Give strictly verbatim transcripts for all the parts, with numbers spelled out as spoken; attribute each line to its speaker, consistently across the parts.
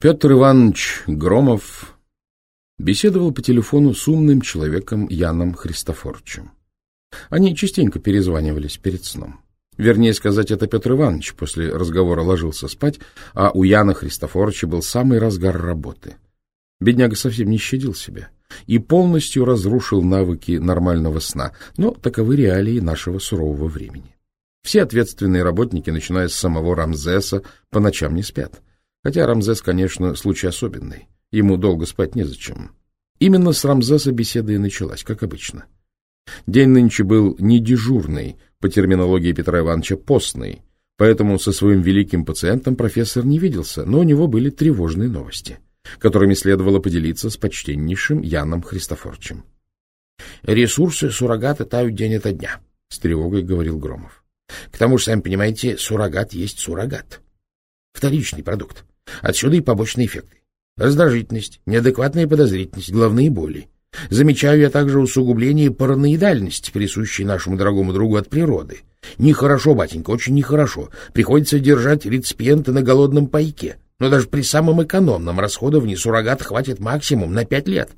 Speaker 1: Петр Иванович Громов беседовал по телефону с умным человеком Яном Христофоровичем. Они частенько перезванивались перед сном. Вернее сказать, это Петр Иванович после разговора ложился спать, а у Яна Христофоровича был самый разгар работы. Бедняга совсем не щадил себя и полностью разрушил навыки нормального сна, но таковы реалии нашего сурового времени. Все ответственные работники, начиная с самого Рамзеса, по ночам не спят. Хотя Рамзес, конечно, случай особенный. Ему долго спать незачем. Именно с Рамзеса беседа и началась, как обычно. День нынче был не дежурный, по терминологии Петра Ивановича постный, поэтому со своим великим пациентом профессор не виделся, но у него были тревожные новости, которыми следовало поделиться с почтеннейшим Яном Христофоровичем. — Ресурсы суррогата тают день ото дня, — с тревогой говорил Громов. — К тому же, сами понимаете, суррогат есть суррогат. Вторичный продукт. Отсюда и побочные эффекты. Раздражительность, неадекватная подозрительность, головные боли. Замечаю я также усугубление параноидальности, присущей нашему дорогому другу от природы. Нехорошо, батенька, очень нехорошо. Приходится держать реципиента на голодном пайке. Но даже при самом экономном расходовании суррогата хватит максимум на пять лет.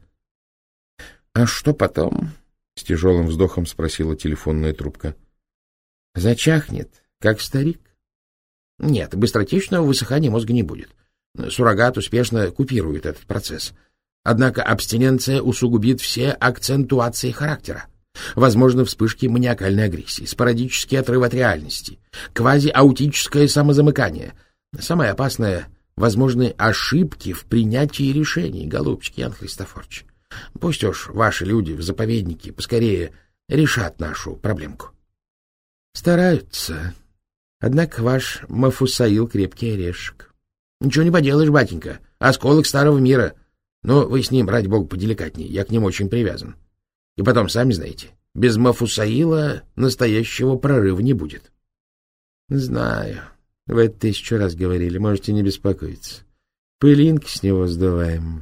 Speaker 1: — А что потом? — с тяжелым вздохом спросила телефонная трубка. — Зачахнет, как старик. — Нет, быстротечного высыхания мозга не будет. Суррогат успешно купирует этот процесс. Однако абстиненция усугубит все акцентуации характера. Возможны вспышки маниакальной агрессии, спорадический отрыв от реальности, квазиаутическое самозамыкание. Самое опасное — возможны ошибки в принятии решений, голубчик Ян Христофорович. Пусть уж ваши люди в заповеднике поскорее решат нашу проблемку. Стараются. Однако ваш Мафусаил крепкий орешек. Ничего не поделаешь, батенька, осколок старого мира. Но вы с ним, ради бога, поделикатнее, я к нему очень привязан. И потом, сами знаете, без Мафусаила настоящего прорыва не будет. Знаю, вы это тысячу раз говорили, можете не беспокоиться. Пылинки с него сдуваем.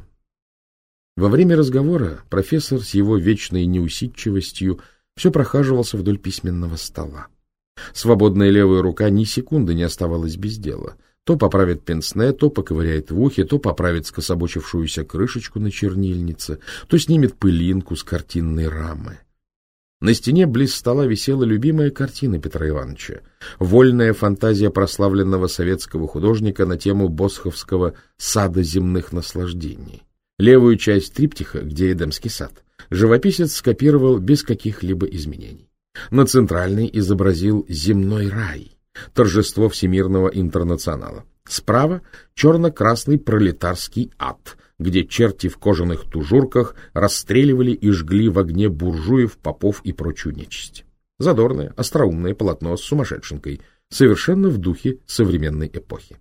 Speaker 1: Во время разговора профессор с его вечной неусидчивостью все прохаживался вдоль письменного стола. Свободная левая рука ни секунды не оставалась без дела. То поправит пенсне, то поковыряет в ухе, то поправит скособочившуюся крышечку на чернильнице, то снимет пылинку с картинной рамы. На стене близ стола висела любимая картина Петра Ивановича — вольная фантазия прославленного советского художника на тему босховского «Сада земных наслаждений». Левую часть триптиха, где Эдемский сад, живописец скопировал без каких-либо изменений. На центральной изобразил земной рай, торжество всемирного интернационала. Справа — черно-красный пролетарский ад, где черти в кожаных тужурках расстреливали и жгли в огне буржуев, попов и прочую нечисть. Задорное, остроумное полотно с сумасшедшенкой, совершенно в духе современной эпохи.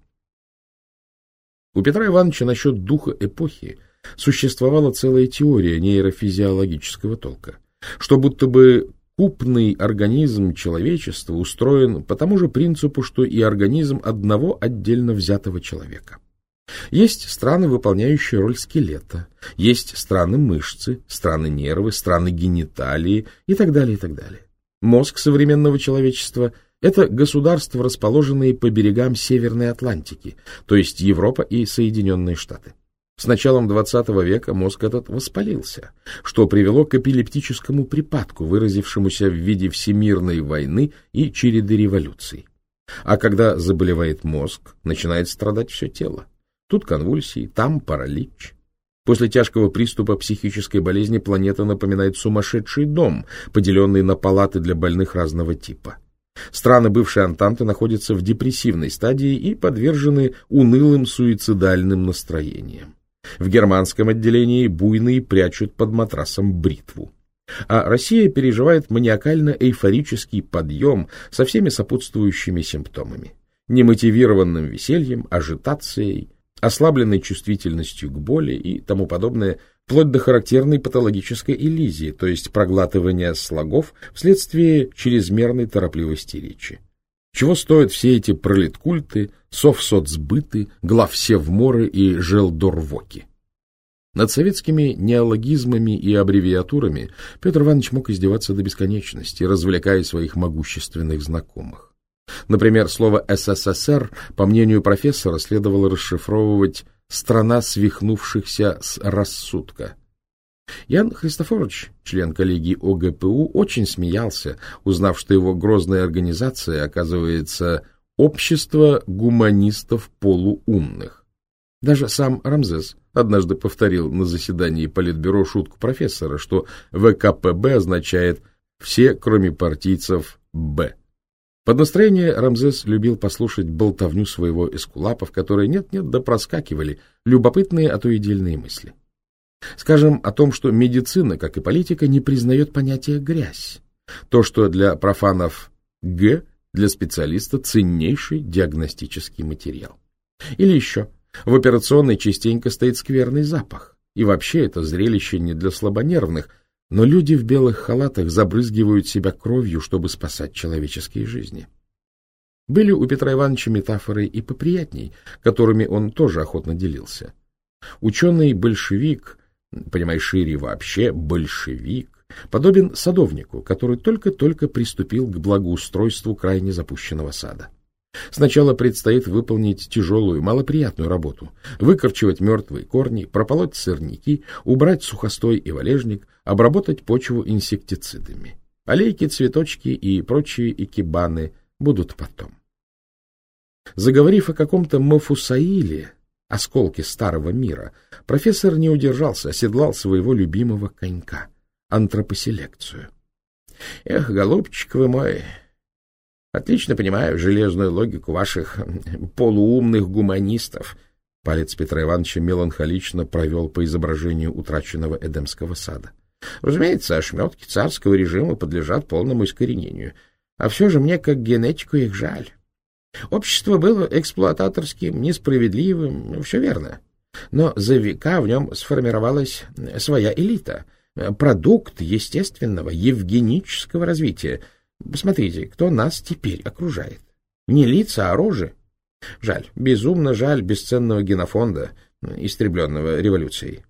Speaker 1: У Петра Ивановича насчет духа эпохи существовала целая теория нейрофизиологического толка, что будто бы купный организм человечества устроен по тому же принципу, что и организм одного отдельно взятого человека. Есть страны, выполняющие роль скелета, есть страны мышцы, страны нервы, страны гениталии и так далее, и так далее. Мозг современного человечества — это государства, расположенные по берегам Северной Атлантики, то есть Европа и Соединенные Штаты. С началом двадцатого века мозг этот воспалился, что привело к эпилептическому припадку, выразившемуся в виде всемирной войны и череды революций. А когда заболевает мозг, начинает страдать все тело. Тут конвульсии, там паралич. После тяжкого приступа психической болезни планета напоминает сумасшедший дом, поделенный на палаты для больных разного типа. Страны бывшей Антанты находятся в депрессивной стадии и подвержены унылым суицидальным настроениям. В германском отделении буйные прячут под матрасом бритву. А Россия переживает маниакально-эйфорический подъем со всеми сопутствующими симптомами. Немотивированным весельем, ажитацией, ослабленной чувствительностью к боли и тому подобное, вплоть до характерной патологической элизии, то есть проглатывания слогов вследствие чрезмерной торопливости речи. Чего стоят все эти пролеткульты, совсоцбыты, главсевморы и желдорвоки? Над советскими неологизмами и аббревиатурами Петр Иванович мог издеваться до бесконечности, развлекая своих могущественных знакомых. Например, слово «СССР», по мнению профессора, следовало расшифровывать страна свихнувшихся с рассудка. Ян Христофорович, член коллегии О Г П У, очень смеялся, узнав, что его грозная организация, оказывается, общество гуманистов полуумных. Даже сам Рамзес однажды повторил на заседании Политбюро шутку профессора, что В К П Б означает «все, кроме партийцев, Б». Под настроение Рамзес любил послушать болтовню своего эскулапа, в которой нет-нет да проскакивали любопытные, а то и дельные мысли. Скажем о том, что медицина, как и политика, не признает понятия «грязь». То, что для профанов «г», для специалиста ценнейший диагностический материал. Или еще, в операционной частенько стоит скверный запах. И вообще это зрелище не для слабонервных, но люди в белых халатах забрызгивают себя кровью, чтобы спасать человеческие жизни. Были у Петра Ивановича метафоры и поприятней, которыми он тоже охотно делился. Ученый-большевик, понимай шире вообще, большевик, подобен садовнику, который только-только приступил к благоустройству крайне запущенного сада. Сначала предстоит выполнить тяжелую, малоприятную работу, выкорчевать мертвые корни, прополоть сорняки, убрать сухостой и валежник, обработать почву инсектицидами. Аллейки, цветочки и прочие икебаны будут потом. Заговорив о каком-то Мафусаиле, осколке старого мира, профессор не удержался, оседлал своего любимого конька — антропоселекцию. — Эх, голубчик вы мой! Отлично понимаю железную логику ваших полуумных гуманистов. Палец Петра Ивановича меланхолично провел по изображению утраченного Эдемского сада. Разумеется, ошметки царского режима подлежат полному искоренению. А все же мне, как генетику, их жаль. Общество было эксплуататорским, несправедливым, все верно. Но за века в нем сформировалась своя элита, продукт естественного, евгенического развития. Посмотрите, кто нас теперь окружает. Не лица, а рожи. Жаль, безумно жаль бесценного генофонда, истребленного революцией.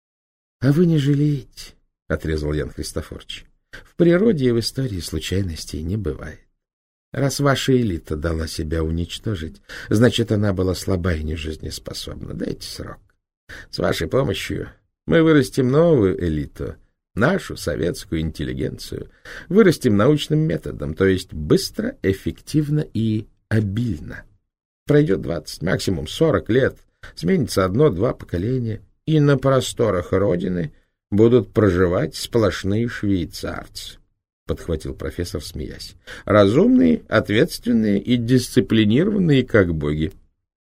Speaker 1: — А вы не жалеете, — отрезал Ян Христофорович. — В природе и в истории случайностей не бывает. Раз ваша элита дала себя уничтожить, значит, она была слаба и нежизнеспособна. Дайте срок. С вашей помощью мы вырастим новую элиту, нашу советскую интеллигенцию, вырастим научным методом, то есть быстро, эффективно и обильно. Пройдет двадцать, максимум сорок лет, сменится одно-два поколения, и на просторах Родины будут проживать сплошные швейцарцы, — подхватил профессор, смеясь. — Разумные, ответственные и дисциплинированные, как боги.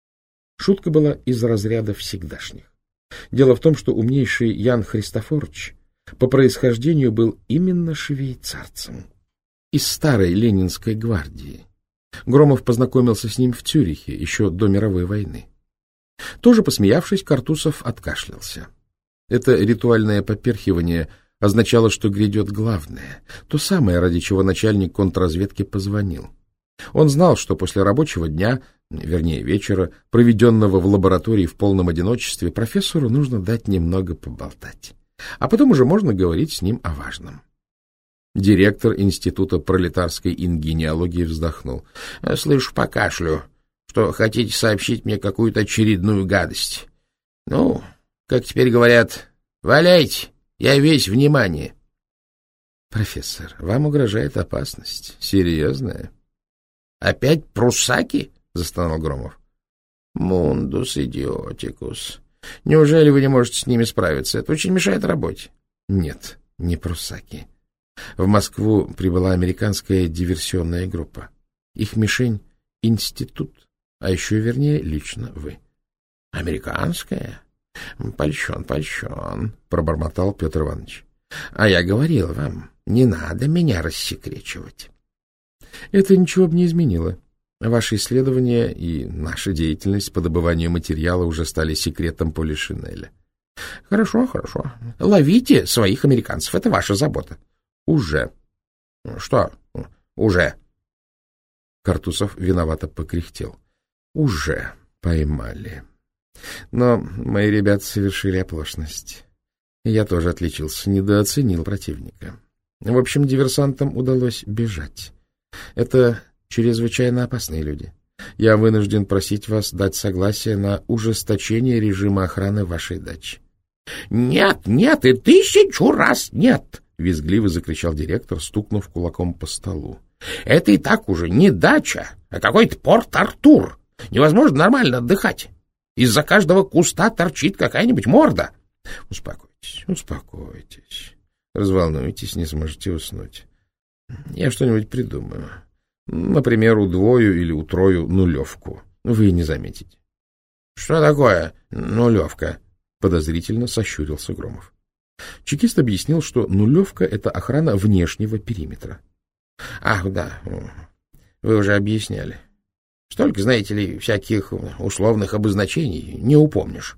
Speaker 1: Шутка была из разряда всегдашних. Дело в том, что умнейший Ян Христофорович по происхождению был именно швейцарцем. Из старой Ленинской гвардии. Громов познакомился с ним в Цюрихе еще до мировой войны. Тоже посмеявшись, Картусов откашлялся. Это ритуальное поперхивание означало, что грядет главное, то самое, ради чего начальник контрразведки позвонил. Он знал, что после рабочего дня, вернее вечера, проведенного в лаборатории в полном одиночестве, профессору нужно дать немного поболтать. А потом уже можно говорить с ним о важном. Директор Института пролетарской ингенеалогии вздохнул. — Слышу по кашлю, что хотите сообщить мне какую-то очередную гадость. Ну, как теперь говорят, валяйте, я весь внимание. — Профессор, вам угрожает опасность. Серьезная. — Опять пруссаки? — застонал Громов. — Мундус идиотикус. Неужели вы не можете с ними справиться? Это очень мешает работе. Нет, не пруссаки. В Москву прибыла американская диверсионная группа. Их мишень — институт, а еще вернее лично вы. — Американская? Польщен, польщен, — пробормотал Петр Иванович. — А я говорил вам, не надо меня рассекречивать. Это ничего бы не изменило. Ваши исследования и наша деятельность по добыванию материала уже стали секретом Полишинеля. — Хорошо, хорошо. Ловите своих американцев, это ваша забота. — Уже. — Что уже? Картусов виновато покряхтел. — Уже поймали. Но мои ребята совершили оплошность. Я тоже отличился, недооценил противника. В общем, диверсантам удалось бежать. Это чрезвычайно опасные люди. Я вынужден просить вас дать согласие на ужесточение режима охраны вашей дачи. — Нет, нет и тысячу раз нет! — визгливо закричал директор, стукнув кулаком по столу. — Это и так уже не дача, а какой-то Порт-Артур. Невозможно нормально отдыхать. Из-за каждого куста торчит какая-нибудь морда. — Успокойтесь, успокойтесь. Разволнуйтесь, не сможете уснуть. Я что-нибудь придумаю. Например, удвою или утрою нулевку. Вы не заметите. — Что такое нулевка? — подозрительно сощурился Громов. Чекист объяснил, что нулевка — это охрана внешнего периметра. — Ах, да, вы уже объясняли. Столько, знаете ли, всяких условных обозначений не упомнишь.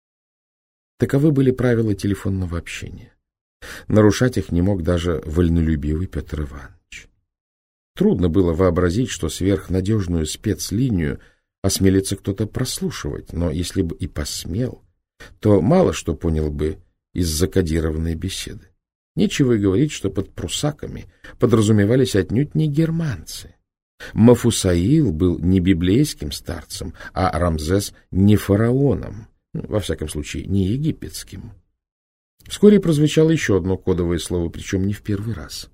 Speaker 1: Таковы были правила телефонного общения. Нарушать их не мог даже вольнолюбивый Петр Иванович. Трудно было вообразить, что сверхнадежную спецлинию осмелится кто-то прослушивать, но если бы и посмел, то мало что понял бы из закодированной беседы. Нечего и говорить, что под прусаками подразумевались отнюдь не германцы. Мафусаил был не библейским старцем, а Рамзес не фараоном, во всяком случае не египетским. Вскоре прозвучало еще одно кодовое слово, причем не в первый раз.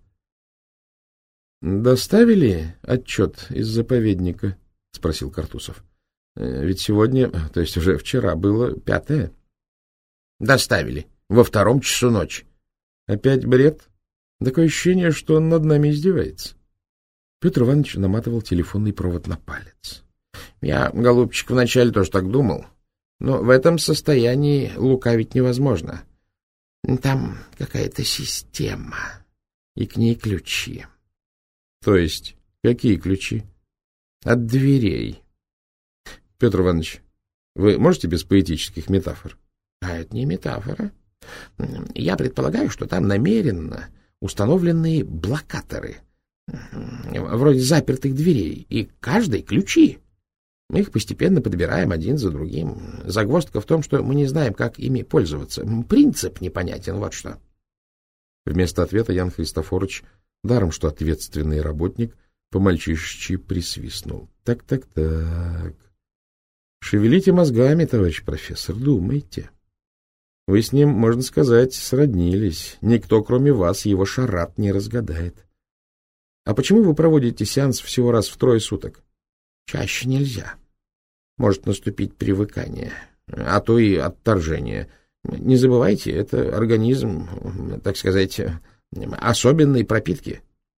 Speaker 1: — Доставили отчет из заповедника? — спросил Картусов. — Ведь сегодня, то есть уже вчера, было пятое. — Доставили. Во втором часу ночи. — Опять бред? Такое ощущение, что он над нами издевается. Петр Иванович наматывал телефонный провод на палец. — Я, голубчик, вначале тоже так думал, но в этом состоянии лукавить невозможно. Там какая-то система, и к ней ключи. — То есть какие ключи? — От дверей. — Петр Иванович, вы можете без поэтических метафор? — А это не метафора. Я предполагаю, что там намеренно установлены блокаторы, вроде запертых дверей, и каждой ключи. Мы их постепенно подбираем один за другим. Загвоздка в том, что мы не знаем, как ими пользоваться. Принцип непонятен, вот что. Вместо ответа Ян Христофорович, даром что ответственный работник, по-мальчишечьи присвистнул. Так-так-так. Шевелите мозгами, товарищ профессор, думайте. Вы с ним, можно сказать, сроднились. Никто, кроме вас, его шарат не разгадает. А почему вы проводите сеанс всего раз в трое суток? Чаще нельзя. Может наступить привыкание, а то и отторжение. Не забывайте, это организм, так сказать, особенной пропитки.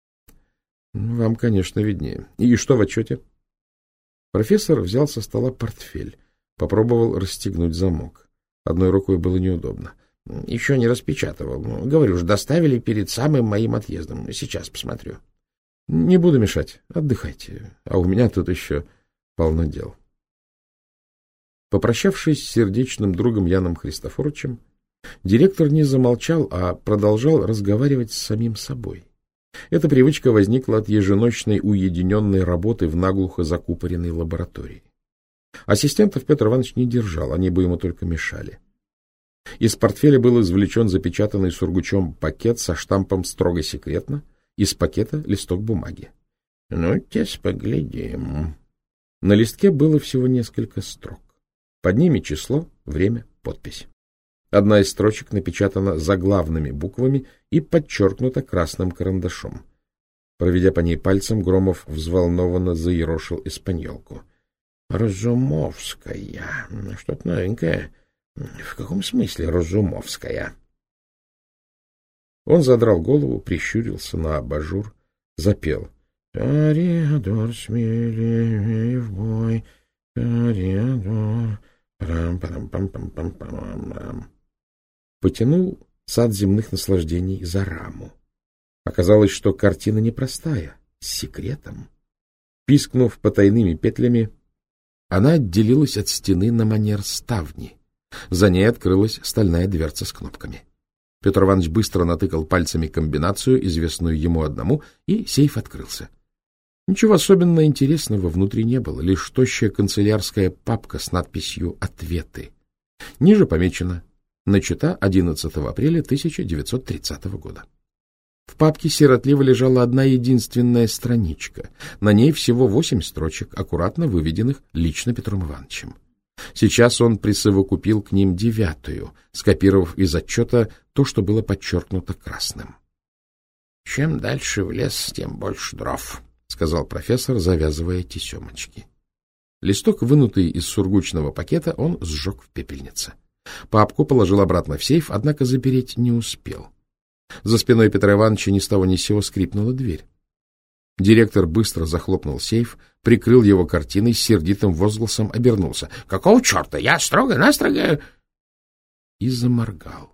Speaker 1: Вам, конечно, виднее. И что в отчете? Профессор взял со стола портфель, попробовал расстегнуть замок. Одной рукой было неудобно. Еще не распечатывал. Говорю же, доставили перед самым моим отъездом. Сейчас посмотрю. Не буду мешать. Отдыхайте. А у меня тут еще полно дел. Попрощавшись с сердечным другом Яном Христофоровичем, директор не замолчал, а продолжал разговаривать с самим собой. Эта привычка возникла от еженочной уединенной работы в наглухо закупоренной лаборатории. Ассистентов Петр Иванович не держал, они бы ему только мешали. Из портфеля был извлечен запечатанный сургучом пакет со штампом «Строго секретно», из пакета листок бумаги. — Ну, тес поглядим. На листке было всего несколько строк. Под ними число, время, подпись. Одна из строчек напечатана заглавными буквами и подчеркнута красным карандашом. Проведя по ней пальцем, Громов взволнованно заерошил испаньолку. — Разумовская. Что-то новенькое. В каком смысле Разумовская? Он задрал голову, прищурился на абажур, запел. — Ториадор, смелее в бой, ториадор, парам-парам-пам-пам-пам-пам-пам. Потянул сад земных наслаждений за раму. Оказалось, что картина непростая, с секретом. Пискнув потайными петлями, она отделилась от стены на манер ставни. За ней открылась стальная дверца с кнопками. Петр Иванович быстро натыкал пальцами комбинацию, известную ему одному, и сейф открылся. Ничего особенно интересного внутри не было, лишь тощая канцелярская папка с надписью «Ответы». Ниже помечено: начата одиннадцатого апреля тысяча девятьсот тридцатого года. В папке сиротливо лежала одна единственная страничка. На ней всего восемь строчек, аккуратно выведенных лично Петром Ивановичем. Сейчас он присовокупил к ним девятую, скопировав из отчета то, что было подчеркнуто красным. — Чем дальше в лес, тем больше дров, — сказал профессор, завязывая тесемочки. Листок, вынутый из сургучного пакета, он сжег в пепельнице. Папку положил обратно в сейф, однако запереть не успел. За спиной Петра Ивановича ни с того ни с сего скрипнула дверь. Директор быстро захлопнул сейф, прикрыл его картиной, с сердитым возгласом обернулся. — Какого черта? Я строго-настрого... И заморгал.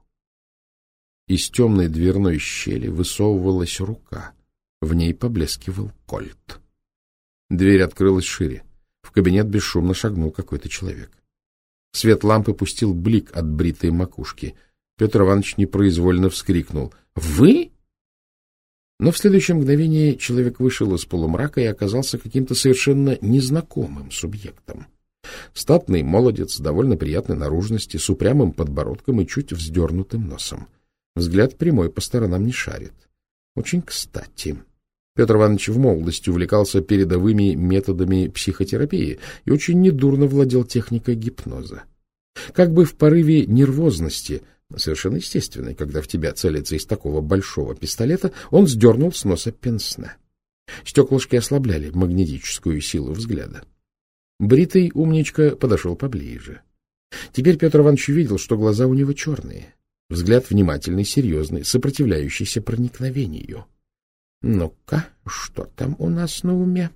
Speaker 1: Из темной дверной щели высовывалась рука. В ней поблескивал кольт. Дверь открылась шире. В кабинет бесшумно шагнул какой-то человек. Свет лампы пустил блик от бритой макушки. Петр Иванович непроизвольно вскрикнул. — Вы? Но в следующее мгновение человек вышел из полумрака и оказался каким-то совершенно незнакомым субъектом. Статный молодец, довольно приятной наружности, с упрямым подбородком и чуть вздернутым носом. Взгляд прямой, по сторонам не шарит. Очень кстати. Петр Иванович в молодости увлекался передовыми методами психотерапии и очень недурно владел техникой гипноза. Как бы в порыве нервозности, совершенно естественной, когда в тебя целится из такого большого пистолета, он сдернул с носа пенсне. Стеклышки ослабляли магнетическую силу взгляда. Бритый умничка подошел поближе. Теперь Петр Иванович увидел, что глаза у него черные. Взгляд внимательный, серьезный, сопротивляющийся проникновению. — Ну-ка, что там у нас на уме?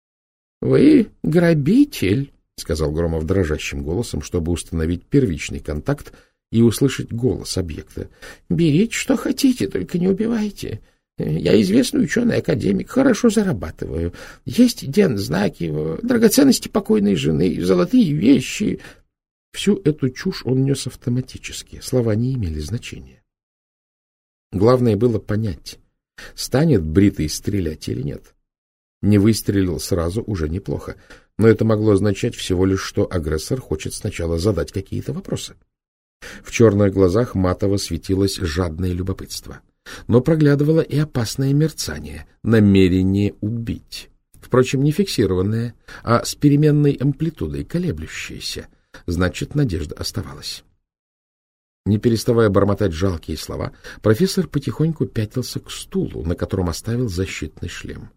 Speaker 1: — Вы грабитель, — сказал Громов дрожащим голосом, чтобы установить первичный контакт и услышать голос объекта. — Берите, что хотите, только не убивайте. Я известный ученый-академик, хорошо зарабатываю. Есть дензнаки, драгоценности покойной жены, золотые вещи. Всю эту чушь он нес автоматически, слова не имели значения. Главное было понять, станет Бритый стрелять или нет. Не выстрелил сразу уже неплохо, но это могло означать всего лишь, что агрессор хочет сначала задать какие-то вопросы. В черных глазах матово светилось жадное любопытство, но проглядывало и опасное мерцание, намерение убить. Впрочем, не фиксированное, а с переменной амплитудой, колеблющееся. Значит, надежда оставалась. Не переставая бормотать жалкие слова, профессор потихоньку пятился к стулу, на котором оставил защитный шлем.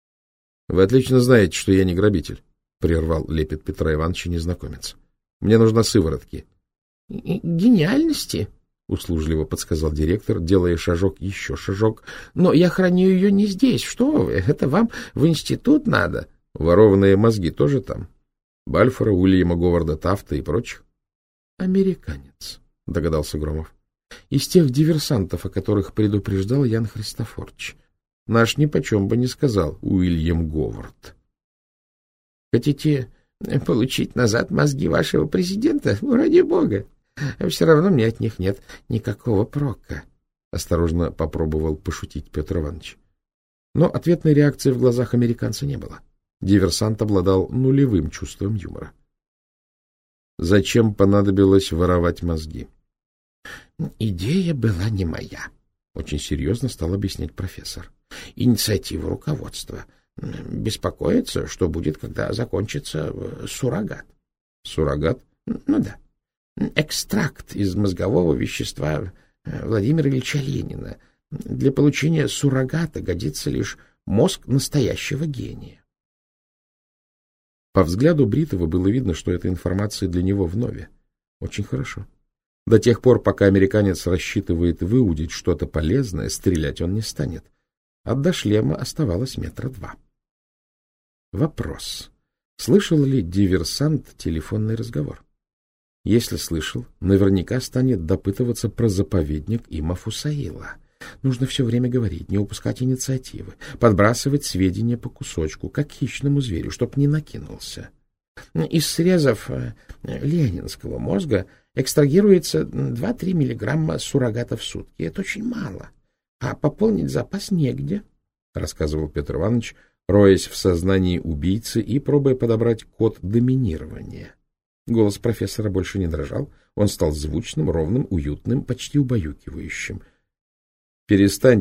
Speaker 1: — Вы отлично знаете, что я не грабитель, — прервал лепет Петра Ивановича незнакомец. — Мне нужны сыворотки. — Гениальности, — услужливо подсказал директор, делая шажок еще шажок. — Но я храню ее не здесь. Что вы? Это вам в институт надо. — Ворованные мозги тоже там? Бальфора, Уильяма Говарда Тафта и прочих? — Американец, — догадался Громов. — Из тех диверсантов, о которых предупреждал Ян Христофорович. Наш нипочем бы не сказал Уильям Говард. — Хотите получить назад мозги вашего президента? Ну, ради бога. Все равно мне от них нет никакого прока. Осторожно попробовал пошутить Петр Иванович. Но ответной реакции в глазах американца не было. Диверсант обладал нулевым чувством юмора. Зачем понадобилось воровать мозги? — Идея была не моя, — очень серьезно стал объяснять профессор. — Инициатива руководства. Беспокоиться, что будет, когда закончится суррогат. — Суррогат? — Ну да. Экстракт из мозгового вещества Владимира Ильича Ленина. Для получения суррогата годится лишь мозг настоящего гения. По взгляду Бритова было видно, что эта информация для него вновь. Очень хорошо. До тех пор, пока американец рассчитывает выудить что-то полезное, стрелять он не станет. А до шлема оставалось метра два. Вопрос. Слышал ли диверсант телефонный разговор? Если слышал, наверняка станет допытываться про заповедник и Мафусаила. Нужно все время говорить, не упускать инициативы, подбрасывать сведения по кусочку, как хищному зверю, чтоб не накинулся. Из срезов ленинского мозга экстрагируется два-три миллиграмма суррогата в сутки. Это очень мало. А пополнить запас негде, — рассказывал Петр Иванович, роясь в сознании убийцы и пробуя подобрать код доминирования. Голос профессора больше не дрожал, он стал звучным, ровным, уютным, почти убаюкивающим. — Перестаньте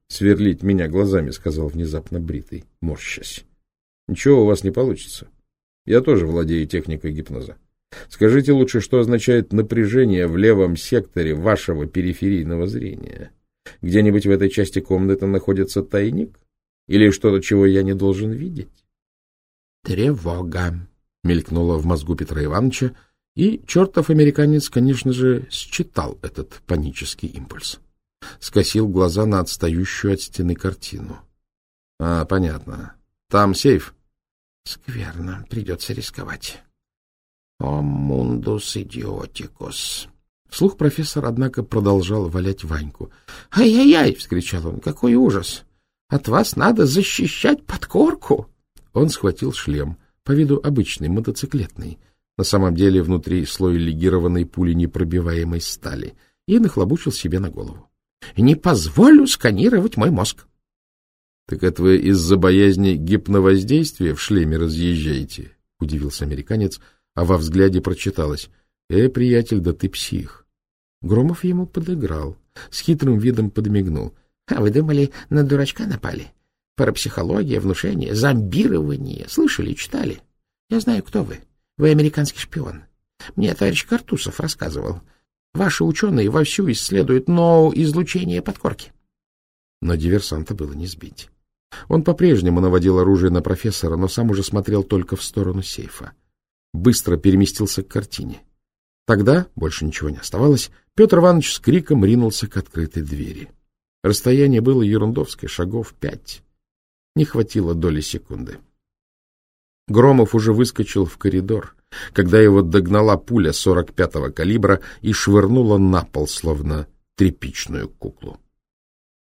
Speaker 1: сверлить меня глазами, — сказал внезапно Бритый, морщась. — Ничего у вас не получится. Я тоже владею техникой гипноза. Скажите лучше, что означает напряжение в левом секторе вашего периферийного зрения? Где-нибудь в этой части комнаты находится тайник? Или что-то, чего я не должен видеть? — Тревога, — мелькнула в мозгу Петра Ивановича, и чертов американец, конечно же, считал этот панический импульс. Скосил глаза на отстающую от стены картину. — А, понятно. Там сейф? — Скверно. Придется рисковать. — О, мундус идиотикус. Вслух профессор, однако, продолжал валять Ваньку. «Ай, ай — вскричал он. — Какой ужас! От вас надо защищать подкорку! Он схватил шлем, по виду обычный, мотоциклетный, на самом деле внутри слой легированной пуленепробиваемой стали, и нахлобучил себе на голову. — Не позволю сканировать мой мозг. — Так это вы из-за боязни гипновоздействия в шлеме разъезжаете? — удивился американец, а во взгляде прочиталось: — Э, приятель, да ты псих. Громов ему подыграл, с хитрым видом подмигнул. — А вы думали, на дурачка напали? Парапсихология, внушение, зомбирование. Слышали, читали? Я знаю, кто вы. Вы американский шпион. Мне товарищ Картусов рассказывал. Ваши ученые вовсю исследуют ноу-излучение подкорки. Но диверсанта было не сбить. Он по-прежнему наводил оружие на профессора, но сам уже смотрел только в сторону сейфа. Быстро переместился к картине. Тогда, больше ничего не оставалось, Петр Иванович с криком ринулся к открытой двери. Расстояние было ерундовское, шагов пять. Не хватило доли секунды. Громов уже выскочил в коридор, когда его догнала пуля сорок пятого калибра и швырнула на пол, словно тряпичную куклу.